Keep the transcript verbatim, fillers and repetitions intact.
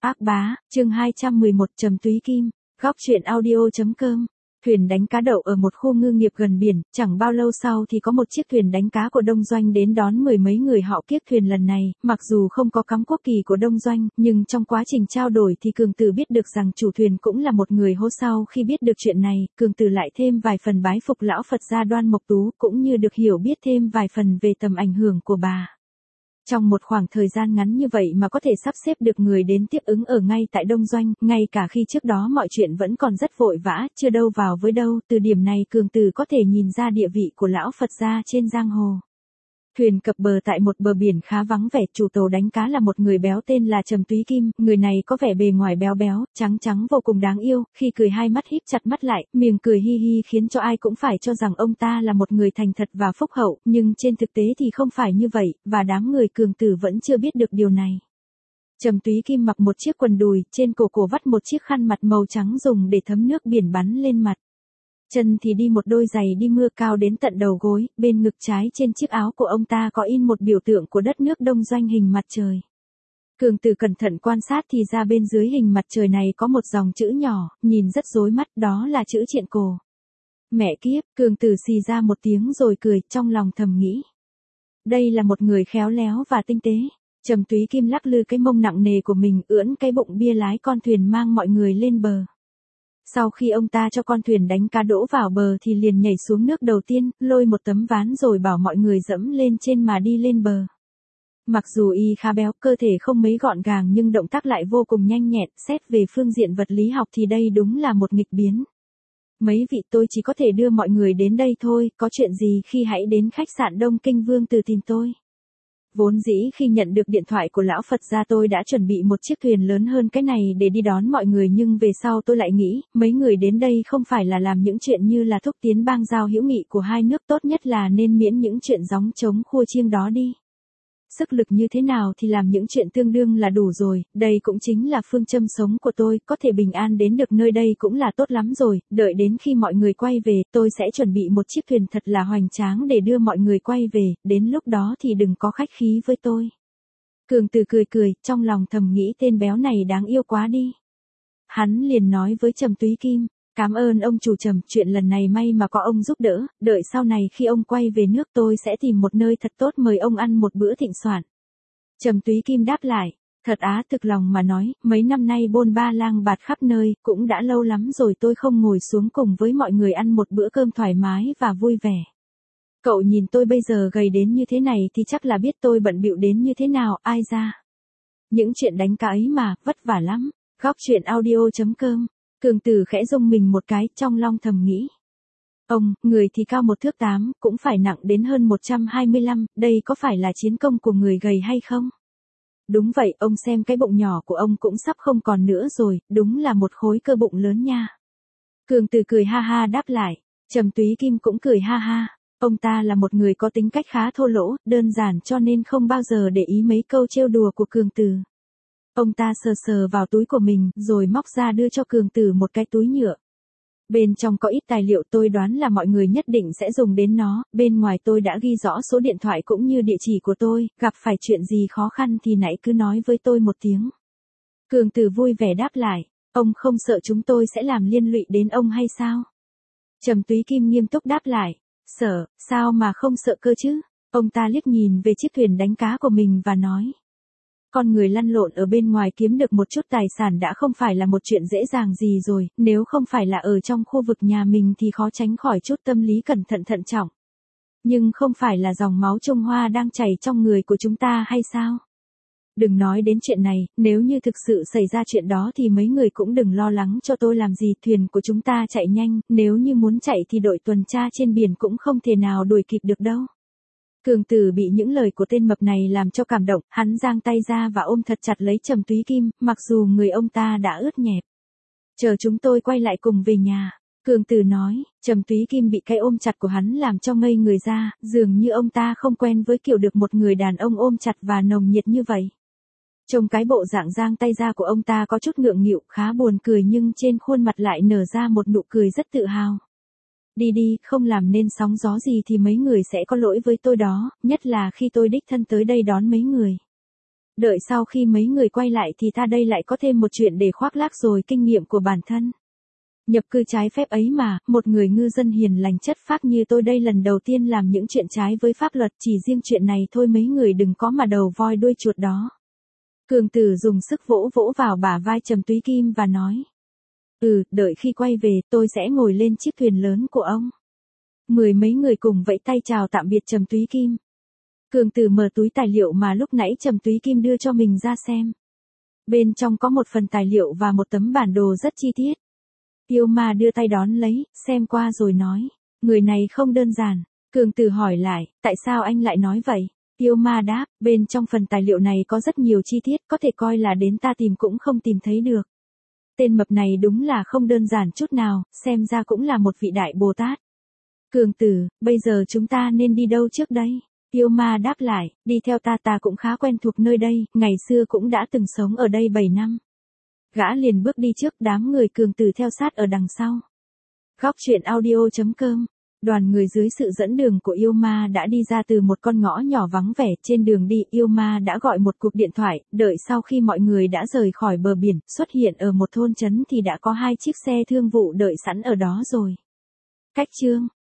Ác bá, chương hai trăm mười một Trầm Túy Kim, góc truyện audio.com. Thuyền đánh cá đậu ở một khu ngư nghiệp gần biển, chẳng bao lâu sau thì có một chiếc thuyền đánh cá của Đông Doanh đến đón mười mấy người họ Kiếp. Thuyền lần này, mặc dù không có cắm quốc kỳ của Đông Doanh, nhưng trong quá trình trao đổi thì Cường Tử biết được rằng chủ thuyền cũng là một người Hô. Sau khi biết được chuyện này, Cường Tử lại thêm vài phần bái phục lão Phật gia Đoan Mộc Tú, cũng như được hiểu biết thêm vài phần về tầm ảnh hưởng của bà. Trong một khoảng thời gian ngắn như vậy mà có thể sắp xếp được người đến tiếp ứng ở ngay tại Đông Doanh, ngay cả khi trước đó mọi chuyện vẫn còn rất vội vã, chưa đâu vào với đâu, từ điểm này Cường Tử có thể nhìn ra địa vị của lão Phật gia trên giang hồ. Thuyền cập bờ tại một bờ biển khá vắng vẻ, chủ tàu đánh cá là một người béo tên là Trầm Túy Kim, người này có vẻ bề ngoài béo béo, trắng trắng vô cùng đáng yêu, khi cười hai mắt híp chặt mắt lại, miệng cười hi hi khiến cho ai cũng phải cho rằng ông ta là một người thành thật và phúc hậu, nhưng trên thực tế thì không phải như vậy, và đám người Cường Tử vẫn chưa biết được điều này. Trầm Túy Kim mặc một chiếc quần đùi, trên cổ cổ vắt một chiếc khăn mặt màu trắng dùng để thấm nước biển bắn lên mặt. Chân thì đi một đôi giày đi mưa cao đến tận đầu gối, bên ngực trái trên chiếc áo của ông ta có in một biểu tượng của đất nước Đông Doanh hình mặt trời. Cường Tử cẩn thận quan sát thì ra bên dưới hình mặt trời này có một dòng chữ nhỏ, nhìn rất rối mắt, đó là chữ Triện Cổ. Mẹ kiếp, Cường Tử xì ra một tiếng rồi cười, trong lòng thầm nghĩ. Đây là một người khéo léo và tinh tế. Trầm Túy Kim lắc lư cái mông nặng nề của mình, ưỡn cái bụng bia lái con thuyền mang mọi người lên bờ. Sau khi ông ta cho con thuyền đánh cá đỗ vào bờ thì liền nhảy xuống nước đầu tiên, lôi một tấm ván rồi bảo mọi người dẫm lên trên mà đi lên bờ. Mặc dù y khá béo, cơ thể không mấy gọn gàng nhưng động tác lại vô cùng nhanh nhẹn, xét về phương diện vật lý học thì đây đúng là một nghịch biến. Mấy vị, tôi chỉ có thể đưa mọi người đến đây thôi, có chuyện gì khi hãy đến khách sạn Đông Kinh Vương Từ tìm tôi. Vốn dĩ khi nhận được điện thoại của lão Phật gia tôi đã chuẩn bị một chiếc thuyền lớn hơn cái này để đi đón mọi người, nhưng về sau tôi lại nghĩ, mấy người đến đây không phải là làm những chuyện như là thúc tiến bang giao hữu nghị của hai nước, tốt nhất là nên miễn những chuyện gióng trống khua chiêng đó đi. Sức lực như thế nào thì làm những chuyện tương đương là đủ rồi, đây cũng chính là phương châm sống của tôi, có thể bình an đến được nơi đây cũng là tốt lắm rồi, đợi đến khi mọi người quay về, tôi sẽ chuẩn bị một chiếc thuyền thật là hoành tráng để đưa mọi người quay về, đến lúc đó thì đừng có khách khí với tôi. Cường Tử cười cười, trong lòng thầm nghĩ tên béo này đáng yêu quá đi. Hắn liền nói với Trầm Túy Kim, cảm ơn ông chủ Trầm, chuyện lần này may mà có ông giúp đỡ, đợi sau này khi ông quay về nước tôi sẽ tìm một nơi thật tốt mời ông ăn một bữa thịnh soạn. Trầm Túy Kim đáp lại, thật á, thực lòng mà nói, mấy năm nay bôn ba lang bạt khắp nơi, cũng đã lâu lắm rồi tôi không ngồi xuống cùng với mọi người ăn một bữa cơm thoải mái và vui vẻ. Cậu nhìn tôi bây giờ gầy đến như thế này thì chắc là biết tôi bận bịu đến như thế nào, ai ra. Những chuyện đánh cá ấy mà, vất vả lắm. Góc truyện audio.com. Cường Tử khẽ rung mình một cái, trong lòng thầm nghĩ. Ông, người thì cao một thước tám, cũng phải nặng đến hơn một trăm hai mươi lăm, đây có phải là chiến công của người gầy hay không? Đúng vậy, ông xem cái bụng nhỏ của ông cũng sắp không còn nữa rồi, đúng là một khối cơ bụng lớn nha. Cường Tử cười ha ha đáp lại, Trầm Túy Kim cũng cười ha ha. Ông ta là một người có tính cách khá thô lỗ, đơn giản cho nên không bao giờ để ý mấy câu trêu đùa của Cường Tử. Ông ta sờ sờ vào túi của mình, rồi móc ra đưa cho Cường Tử một cái túi nhựa. Bên trong có ít tài liệu, tôi đoán là mọi người nhất định sẽ dùng đến nó, bên ngoài tôi đã ghi rõ số điện thoại cũng như địa chỉ của tôi, gặp phải chuyện gì khó khăn thì nãy cứ nói với tôi một tiếng. Cường Tử vui vẻ đáp lại, ông không sợ chúng tôi sẽ làm liên lụy đến ông hay sao? Trầm Túy Kim nghiêm túc đáp lại, sợ, sao mà không sợ cơ chứ? Ông ta liếc nhìn về chiếc thuyền đánh cá của mình và nói. Con người lăn lộn ở bên ngoài kiếm được một chút tài sản đã không phải là một chuyện dễ dàng gì rồi, nếu không phải là ở trong khu vực nhà mình thì khó tránh khỏi chút tâm lý cẩn thận thận trọng. Nhưng không phải là dòng máu Trung Hoa đang chảy trong người của chúng ta hay sao? Đừng nói đến chuyện này, nếu như thực sự xảy ra chuyện đó thì mấy người cũng đừng lo lắng cho tôi làm gì, thuyền của chúng ta chạy nhanh, nếu như muốn chạy thì đội tuần tra trên biển cũng không thể nào đuổi kịp được đâu. Cường Tử bị những lời của tên mập này làm cho cảm động, hắn giang tay ra và ôm thật chặt lấy Trầm Túy Kim, mặc dù người ông ta đã ướt nhẹp. Chờ chúng tôi quay lại cùng về nhà. Cường Tử nói, Trầm Túy Kim bị cái ôm chặt của hắn làm cho ngây người ra, dường như ông ta không quen với kiểu được một người đàn ông ôm chặt và nồng nhiệt như vậy. Trông cái bộ dạng giang tay ra của ông ta có chút ngượng nghịu, khá buồn cười nhưng trên khuôn mặt lại nở ra một nụ cười rất tự hào. Đi đi, không làm nên sóng gió gì thì mấy người sẽ có lỗi với tôi đó, nhất là khi tôi đích thân tới đây đón mấy người. Đợi sau khi mấy người quay lại thì ta đây lại có thêm một chuyện để khoác lác rồi, kinh nghiệm của bản thân. Nhập cư trái phép ấy mà, một người ngư dân hiền lành chất phác như tôi đây lần đầu tiên làm những chuyện trái với pháp luật, chỉ riêng chuyện này thôi mấy người đừng có mà đầu voi đuôi chuột đó. Cường Tử dùng sức vỗ vỗ vào bả vai Trầm Túy Kim và nói. Ừ, đợi khi quay về, tôi sẽ ngồi lên chiếc thuyền lớn của ông. Mười mấy người cùng vẫy tay chào tạm biệt Trầm Túy Kim. Cường Tử mở túi tài liệu mà lúc nãy Trầm Túy Kim đưa cho mình ra xem. Bên trong có một phần tài liệu và một tấm bản đồ rất chi tiết. Yêu Ma đưa tay đón lấy, xem qua rồi nói. Người này không đơn giản. Cường Tử hỏi lại, tại sao anh lại nói vậy? Yêu Ma đáp, bên trong phần tài liệu này có rất nhiều chi tiết, có thể coi là đến ta tìm cũng không tìm thấy được. Tên mập này đúng là không đơn giản chút nào, xem ra cũng là một vị đại Bồ Tát. Cường Tử, bây giờ chúng ta nên đi đâu trước đây? Yêu Ma đáp lại, đi theo ta, ta cũng khá quen thuộc nơi đây, ngày xưa cũng đã từng sống ở đây bảy năm. Gã liền bước đi trước, đám người Cường Tử theo sát ở đằng sau. Góc truyện audio chấm com. Đoàn người dưới sự dẫn đường của Yêu Ma đã đi ra từ một con ngõ nhỏ vắng vẻ. Trên đường đi, Yêu Ma đã gọi một cuộc điện thoại, đợi sau khi mọi người đã rời khỏi bờ biển, xuất hiện ở một thôn trấn thì đã có hai chiếc xe thương vụ đợi sẵn ở đó rồi. Cách chương